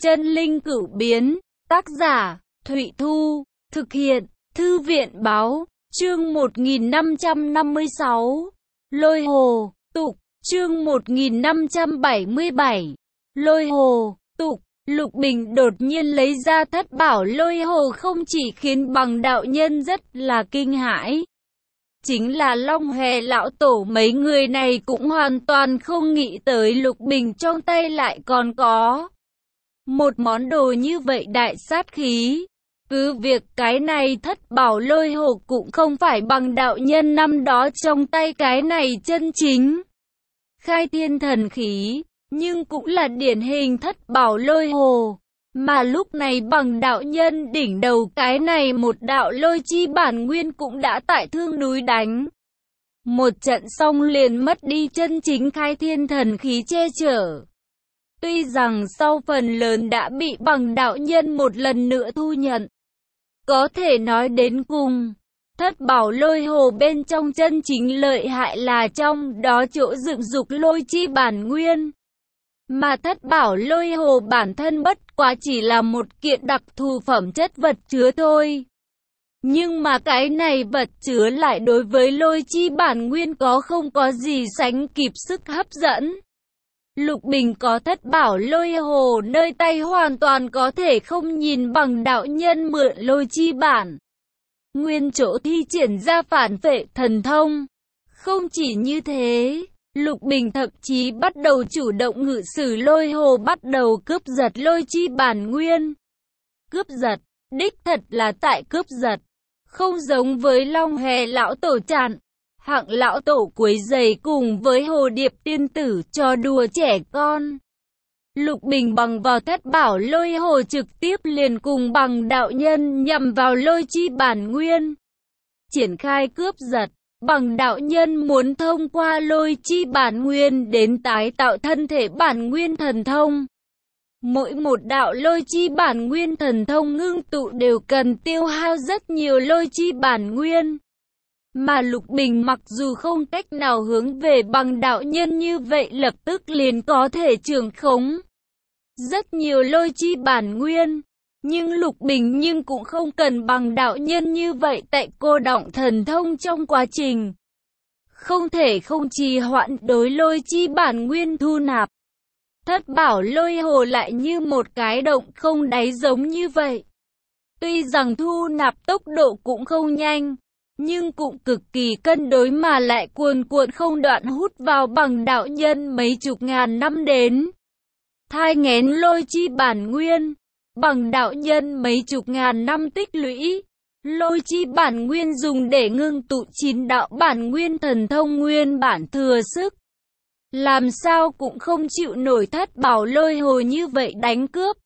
Chân linh cửu biến, tác giả, Thụy Thu, thực hiện, Thư viện báo, chương 1556, Lôi hồ, tục, chương 1577, Lôi hồ, tục. Lục Bình đột nhiên lấy ra thất bảo lôi hồ không chỉ khiến bằng đạo nhân rất là kinh hãi. Chính là Long Hòe lão tổ mấy người này cũng hoàn toàn không nghĩ tới Lục Bình trong tay lại còn có một món đồ như vậy đại sát khí. Cứ việc cái này thất bảo lôi hồ cũng không phải bằng đạo nhân năm đó trong tay cái này chân chính khai thiên thần khí, nhưng cũng là điển hình thất bảo lôi hồ. Mà lúc này bằng đạo nhân đỉnh đầu cái này một đạo lôi chi bản nguyên cũng đã tại Thương núi đánh một trận xong liền mất đi chân chính khai thiên thần khí che chở. Tuy rằng sau phần lớn đã bị bằng đạo nhân một lần nữa thu nhận, có thể nói đến cùng, thất bảo lôi hồ bên trong chân chính lợi hại là trong đó chỗ dựng dục lôi chi bản nguyên. Mà thất bảo lôi hồ bản thân bất quá chỉ là một kiện đặc thù phẩm chất vật chứa thôi. Nhưng mà cái này vật chứa lại đối với lôi chi bản nguyên không có gì sánh kịp sức hấp dẫn. Lục Bình có thất bảo lôi hồ nơi tay hoàn toàn có thể không nhìn bằng đạo nhân mượn lôi chi bản nguyên chỗ thi triển ra phản phệ thần thông. Không chỉ như thế, Lục Bình thậm chí bắt đầu chủ động ngự sử lôi hồ bắt đầu cướp giật lôi chi bản nguyên. Cướp giật, đích thật là tại cướp giật. Không giống với Long Hòe lão tổ chặn, Hạng lão tổ quấy rầy cùng với Hồ Điệp tiên tử trò đùa trẻ con. Lục Bình bằng vào thất bảo lôi hồ trực tiếp liền cùng bằng đạo nhân nhằm vào lôi chi bản nguyên triển khai cướp giật. Bằng đạo nhân muốn thông qua lôi chi bản nguyên đến tái tạo thân thể bản nguyên thần thông. Mỗi một đạo lôi chi bản nguyên thần thông ngưng tụ đều cần tiêu hao rất nhiều lôi chi bản nguyên. Mà Lục Bình mặc dù không cách nào hướng về bằng đạo nhân như vậy lập tức liền có thể trưởng khống rất nhiều lôi chi bản nguyên. Nhưng Lục Bình cũng không cần bằng đạo nhân như vậy tại cô đọng thần thông trong quá trình. Không thể không trì hoãn đối lôi chi bản nguyên thu nạp. Thất bảo lôi hồ lại như một cái động không đáy giống như vậy. Tuy rằng thu nạp tốc độ cũng không nhanh, nhưng cũng cực kỳ cân đối mà lại cuồn cuộn không đoạn hút vào bằng đạo nhân mấy chục ngàn năm đến. Thai nghén lôi chi bản nguyên. Bằng đạo nhân mấy chục ngàn năm tích lũy, lôi chi bản nguyên dùng để ngưng tụ 9 đạo bản nguyên thần thông nguyên bản thừa sức. Làm sao cũng không chịu nổi thất bảo lôi hồ như vậy đánh cướp.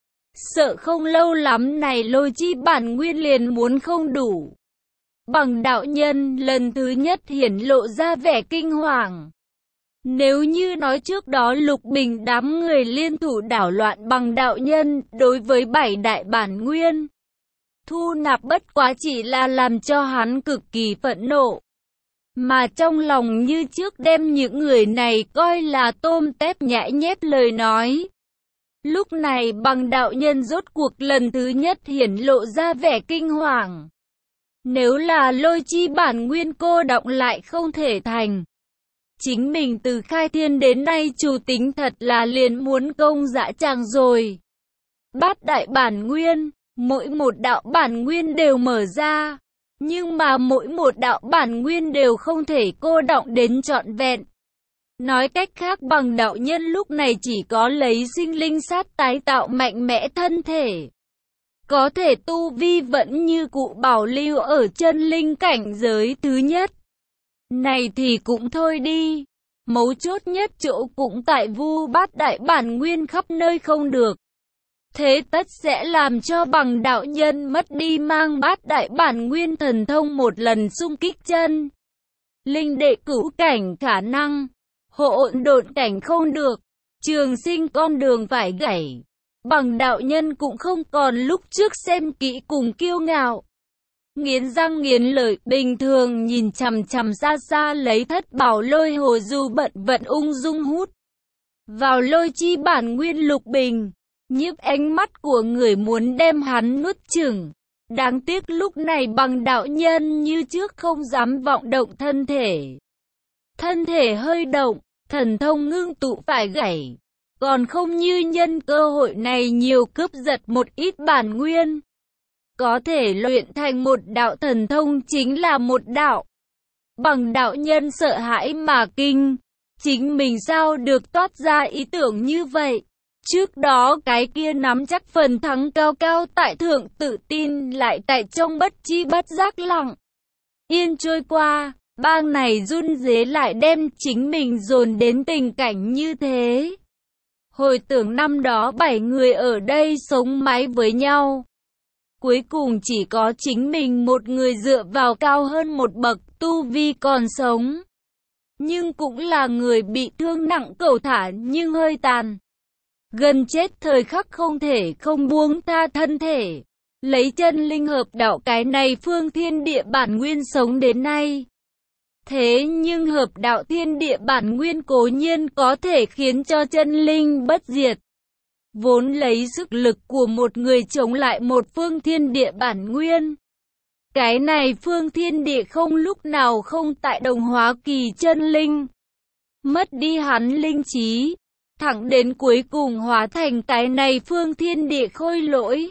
Sợ không lâu lắm này lôi chi bản nguyên liền muốn không đủ. Bằng đạo nhân lần thứ nhất hiển lộ ra vẻ kinh hoàng. Nếu như nói trước đó Lục Bình đám người liên thủ đảo loạn bằng đạo nhân đối với 7 đại bản nguyên, thu nạp bất quá chỉ là làm cho hắn cực kỳ phẫn nộ. Mà trong lòng như trước đem những người này coi là tôm tép nhãi nhép lời nói. Lúc này bằng đạo nhân rốt cuộc lần thứ nhất hiển lộ ra vẻ kinh hoàng. Nếu là lôi chi bản nguyên cô đọng lại không thể thành. Chính mình từ khai thiên đến nay chủ tính thật là liền muốn công dã tràng rồi. Bát đại bản nguyên, mỗi một đạo bản nguyên đều mở ra. Nhưng mà mỗi một đạo bản nguyên đều không thể cô đọng đến trọn vẹn. Nói cách khác bằng đạo nhân lúc này chỉ có lấy sinh linh sát tái tạo mạnh mẽ thân thể. Có thể tu vi vẫn như cụ bảo lưu ở chân linh cảnh giới thứ nhất. Này thì cũng thôi đi. Mấu chốt nhất chỗ cũng tại vu bát đại bản nguyên khắp nơi không được. Thế tất sẽ làm cho bằng đạo nhân mất đi mang bát đại bản nguyên thần thông một lần xung kích chân linh đệ cửu cảnh khả năng. Hỗn độn cảnh không được. Trường sinh con đường phải gãy. Bằng đạo nhân cũng không còn lúc trước xem kỹ cùng kiêu ngạo. Nghiến răng nghiến lợi bình thường nhìn chằm chằm xa xa lấy thất bảo lôi hồ dù bận vận ung dung hút vào lôi chi bản nguyên Lục Bình. nhiếp ánh mắt của người muốn đem hắn nuốt chửng. Đáng tiếc lúc này Bằng đạo nhân như trước không dám vọng động thân thể. Thân thể hơi động, thần thông ngưng tụ phải gãy. Còn không như nhân cơ hội này nhiều cướp giật một ít bản nguyên. Có thể luyện thành một đạo thần thông chính là một đạo. Bằng đạo nhân sợ hãi mà kinh. Chính mình sao được toát ra ý tưởng như vậy? Trước đó cái kia nắm chắc phần thắng cao cao tại thượng tự tin lại tại trong bất chi bất giác lặng yên trôi qua. Bang này run rế lại đem chính mình dồn đến tình cảnh như thế. Hồi tưởng năm đó 7 người ở đây sống mái với nhau. Cuối cùng chỉ có chính mình một người dựa vào cao hơn một bậc tu vi còn sống. Nhưng cũng là người bị thương nặng cẩu thả nhưng hơi tàn. Gần chết thời khắc không thể không buông tha thân thể. Lấy chân linh hợp đạo cái này phương thiên địa bản nguyên sống đến nay. Thế nhưng hợp đạo thiên địa bản nguyên cố nhiên có thể khiến cho chân linh bất diệt. Vốn lấy sức lực của một người chống lại một phương thiên địa bản nguyên. Cái này phương thiên địa không lúc nào không tại đồng hóa kỳ chân linh. Mất đi hắn linh trí. Thẳng đến cuối cùng hóa thành cái này phương thiên địa khôi lỗi.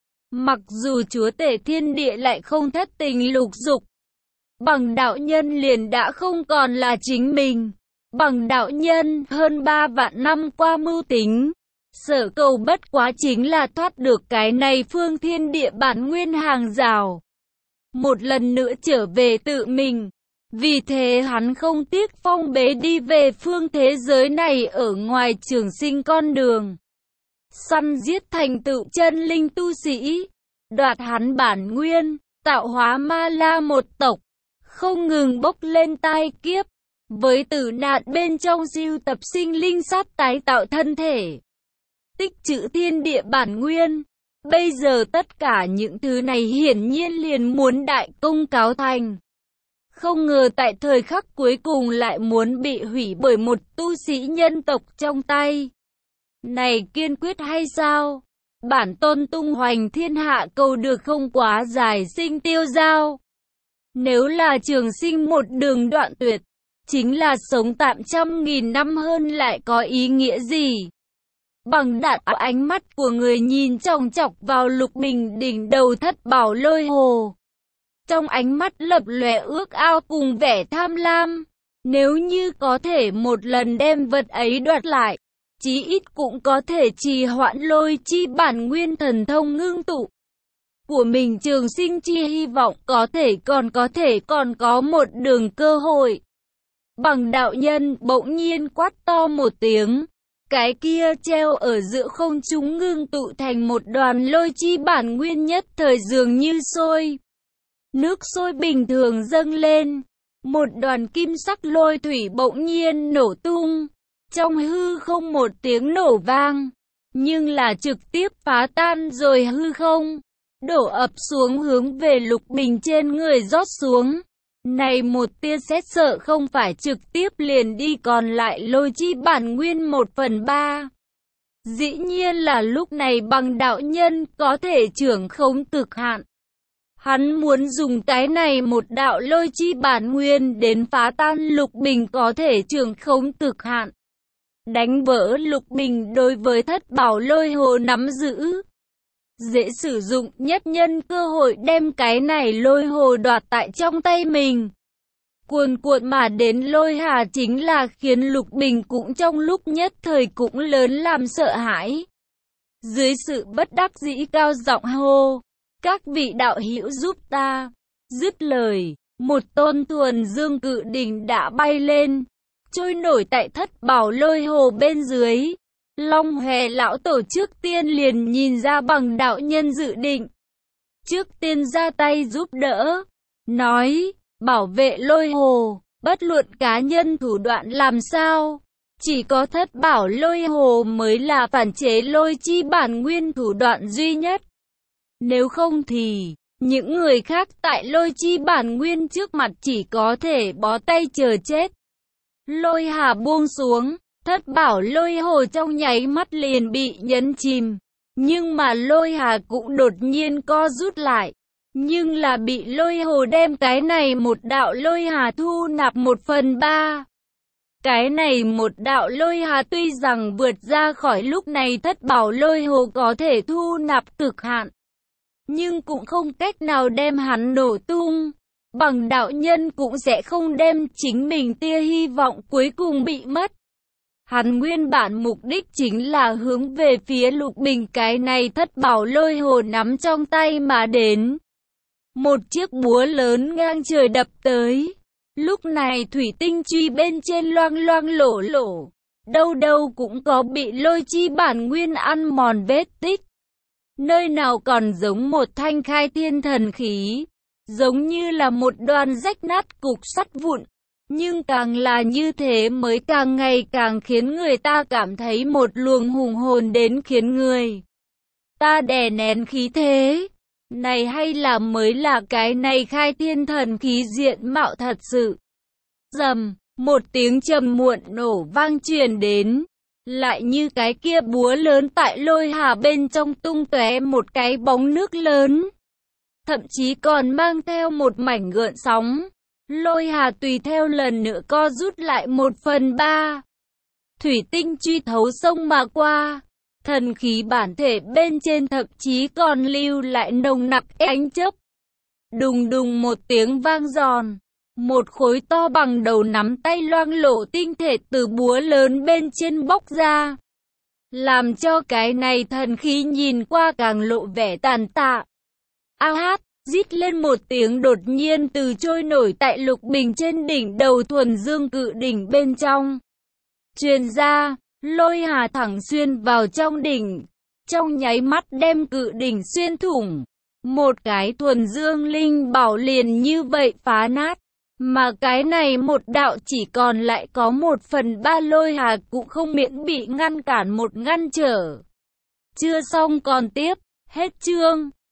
Mặc dù chúa tể thiên địa lại không thất tình lục dục. Bằng đạo nhân liền đã không còn là chính mình. Bằng đạo nhân hơn 3 vạn năm qua mưu tính. Sở cầu bất quá chính là thoát được cái này phương thiên địa bản nguyên hàng rào. Một lần nữa trở về tự mình. Vì thế hắn không tiếc phong bế đi về phương thế giới này ở ngoài trường sinh con đường. Săn giết thành tựu chân linh tu sĩ. Đoạt hắn bản nguyên, tạo hóa ma la một tộc. Không ngừng bốc lên tai kiếp. Với tử nạn bên trong siêu tập sinh linh sát tái tạo thân thể. Tích trữ thiên địa bản nguyên. Bây giờ tất cả những thứ này hiển nhiên liền muốn đại công cáo thành. Không ngờ tại thời khắc cuối cùng lại muốn bị hủy bởi một tu sĩ nhân tộc trong tay. Này kiên quyết hay sao? Bản tôn tung hoành thiên hạ cầu được không quá dài sinh tiêu dao. Nếu là trường sinh một đường đoạn tuyệt, chính là sống tạm 100.000 năm hơn lại có ý nghĩa gì? Bằng đạn ánh mắt của người nhìn chòng chọc vào Lục Bình đỉnh đầu thất bảo lôi hồ. Trong ánh mắt lập lòe ước ao cùng vẻ tham lam. Nếu như có thể một lần đem vật ấy đoạt lại, chí ít cũng có thể trì hoãn lôi chi bản nguyên thần thông ngưng tụ của mình trường sinh chi hy vọng còn có một đường cơ hội. Bằng đạo nhân bỗng nhiên quát to một tiếng. Cái kia treo ở giữa không trung ngưng tụ thành một đoàn lôi chi bản nguyên nhất thời dường như sôi. Nước sôi bình thường dâng lên. Một đoàn kim sắc lôi thủy bỗng nhiên nổ tung. Trong hư không một tiếng nổ vang. Nhưng là trực tiếp phá tan rồi hư không. Đổ ập xuống hướng về Lục Bình trên người rót xuống. Này một tia sét sợ không phải trực tiếp liền đi còn lại lôi chi bản nguyên 1/3. Dĩ nhiên là lúc này Bằng đạo nhân có thể trưởng khống cực hạn. Hắn muốn dùng cái này một đạo lôi chi bản nguyên đến phá tan Lục Bình có thể trưởng khống cực hạn. Đánh vỡ Lục Bình đối với thất bảo lôi hồ nắm giữ. Dễ sử dụng nhất nhân cơ hội đem cái này lôi hồ đoạt tại trong tay mình. Cuồn cuộn mà đến lôi hà chính là khiến Lục Bình cũng trong lúc nhất thời cũng lớn làm sợ hãi. Dưới sự bất đắc dĩ cao giọng hô, các vị đạo hữu giúp ta. Dứt lời, một tôn thuần dương cự đỉnh đã bay lên, trôi nổi tại thất bảo lôi hồ bên dưới. Long Hòe lão tổ trước tiên liền nhìn ra Bằng đạo nhân dự định. Trước tiên ra tay giúp đỡ, nói, bảo vệ lôi hồ, bất luận cá nhân thủ đoạn làm sao. Chỉ có thất bảo lôi hồ mới là phản chế lôi chi bản nguyên thủ đoạn duy nhất. Nếu không thì, những người khác tại lôi chi bản nguyên trước mặt chỉ có thể bó tay chờ chết. Lôi hà buông xuống. Thất bảo lôi hồ trong nháy mắt liền bị nhấn chìm. Nhưng mà lôi hà cũng đột nhiên co rút lại. Nhưng là bị lôi hồ đem cái này một đạo lôi hà thu nạp 1/3. Cái này một đạo lôi hà tuy rằng vượt ra khỏi lúc này thất bảo lôi hồ có thể thu nạp cực hạn, nhưng cũng không cách nào đem hắn nổ tung. Bằng đạo nhân cũng sẽ không đem chính mình tia hy vọng cuối cùng bị mất. Hắn nguyên bản mục đích chính là hướng về phía Lục Bình cái này thất bảo lôi hồ nắm trong tay mà đến. Một chiếc búa lớn ngang trời đập tới. Lúc này thủy tinh truy bên trên loang loang lổ lổ. Đâu đâu cũng có bị lôi chi bản nguyên ăn mòn vết tích. Nơi nào còn giống một thanh khai thiên thần khí. Giống như là một đoàn rách nát cục sắt vụn. Nhưng càng là như thế mới càng ngày càng khiến người ta cảm thấy một luồng hùng hồn đến khiến người ta đè nén khí thế. Này hay là mới là cái này khai thiên thần khí diện mạo thật sự. Rầm, một tiếng trầm muộn nổ vang truyền đến. Lại như cái kia búa lớn tại lôi hà bên trong tung tóe một cái bóng nước lớn. Thậm chí còn mang theo một mảnh gợn sóng. Lôi hà tùy theo lần nữa co rút lại 1/3. Thủy tinh truy thấu sông mà qua. Thần khí bản thể bên trên thậm chí còn lưu lại nồng nặc ánh chớp. Đùng đùng một tiếng vang giòn. Một khối to bằng đầu nắm tay loang lổ tinh thể từ búa lớn bên trên bóc ra. Làm cho cái này thần khí nhìn qua càng lộ vẻ tàn tạ. A hát, rít lên một tiếng đột nhiên từ trôi nổi tại Lục Bình trên đỉnh đầu thuần dương cự đỉnh bên trong. Truyền ra, lôi hà thẳng xuyên vào trong đỉnh. Trong nháy mắt đem cự đỉnh xuyên thủng. Một cái thuần dương linh bảo liền như vậy phá nát. Mà cái này một đạo chỉ còn lại có 1/3 lôi hà cũng không miễn bị ngăn cản một ngăn trở. Chưa xong còn tiếp, hết chương.